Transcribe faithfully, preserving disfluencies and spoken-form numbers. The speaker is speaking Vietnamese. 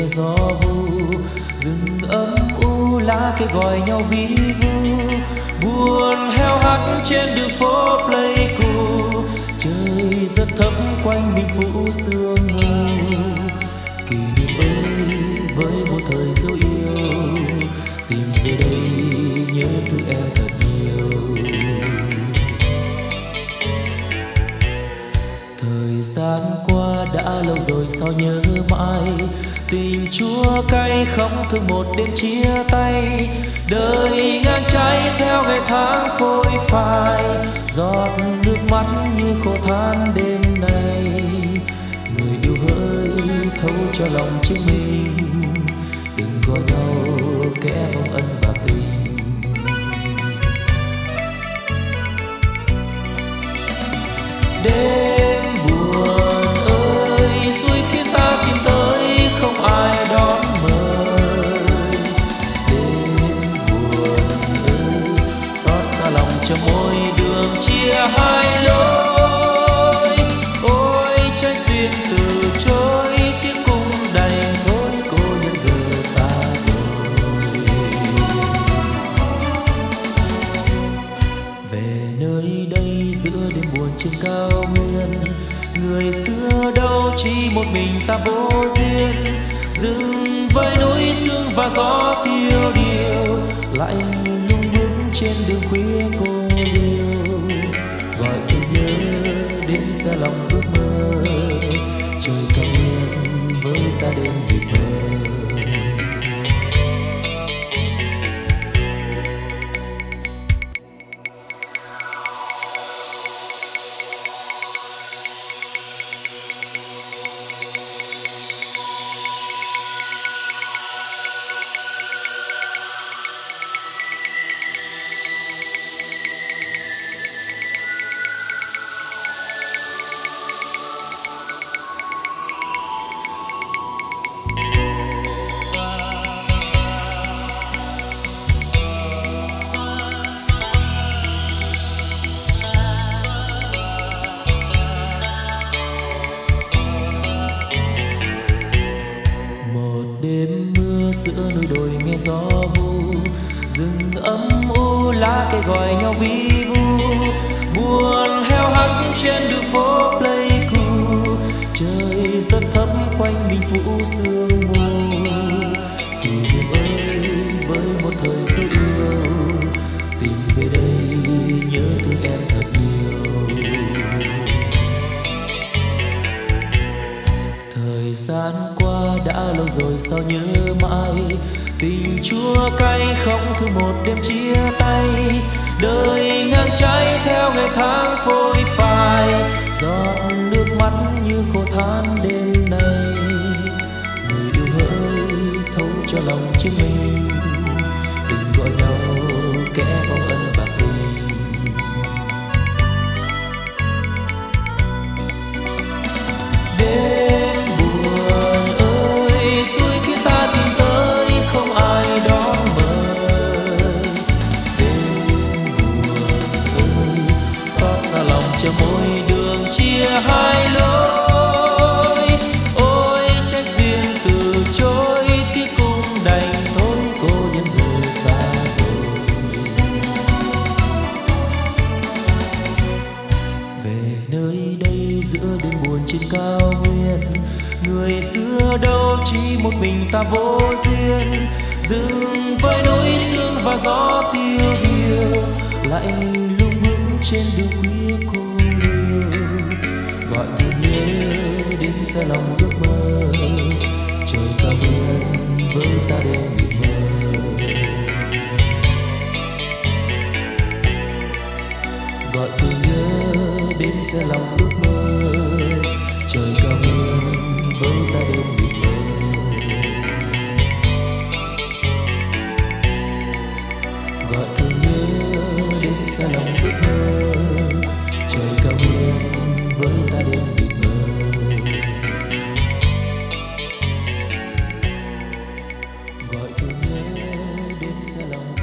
nghe gió vu, rừng âm u lá cây gọi nhau ví vu, buồn heo hắt trên đường phố Pleiku. Trời rất thấp quanh mình phủ sương mù, kỷ niệm ơi với một thời dấu yêu, tìm về đây nhớ thương em thật nhiều. Thời gian qua đã lâu rồi sao nhớ mãi, tình chua cay không thương một đêm chia tay. Đời ngang trái theo ngày tháng phôi phai, giọt nước mắt như khô than đêm nay. Người yêu hỡi thấu cho lòng chúng mình, đừng gọi nhau kẻ vong ân bạc tình. Đêm buồn ơi xui khiến ta tìm tới không ai đón mời. Đêm buồn ơi xót xa lòng cho môi đường chia hai lối. Ôi trái duyên từ chối tiếc cũng đành thôi, cô nhân giờ xa rồi. Về nơi đây giữa đêm buồn trên cao nguyên, người xưa đâu chỉ một mình ta vô duyên. Rừng với núi sương và gió tiêu điều, lạnh lùng bước trên đường khuya cô liêu. Gọi tôi nhớ đến xa lòng ước mơ, trời cao nguyên với ta đêm biệt mơ. Đêm mưa giữa núi đồi nghe gió vu, rừng âm u lá cây gọi nhau ví vu, buồn heo hắt trên đường phố Pleiku. Trời rất thấp quanh mình phủ sương mù, kỷ niệm ơi với một thời dấu yêu, tìm về đây nhớ thương em thật nhiều. Thời gian qua đã lâu rồi sao nhớ mãi, tình chua cay không thương một đêm chia tay. Đời ngang trái theo ngày tháng phôi phai, giọt nước mắt như khô than đêm nay. Người yêu hỡi thấu cho lòng chính mình, đừng gọi nhau kẻ vong ân bạc tình. Đêm buồn ơi xui khi ta tìm tới không ai đón mời. Đêm buồn ơi xót xa lòng cho môi đường chia hai lối. Ôi trái duyên từ chối tiếc cũng đành thôi, cô nhân giờ xa rồi. Về nơi đây giữa đêm buồn trên cao nguyên, người xưa đâu chỉ một mình ta vô duyên. Rừng với núi sương và gió tiêu điều, lạnh lùng bước trên đường khuya cô liêu. Gọi tôi nhớ đến xa lòng ước mơ, trời cao nguyên với ta đêm biệt mơ. Gọi tôi nhớ đến xa lòng ước mơ, trời cao nguyên với ta đêm biệt mơ. Gọi tôi nhớ đến xa lòng ước mơ, trời cao nguyên với ta đêm biệt mơ. Gọi tôi nhớ đến xa lòng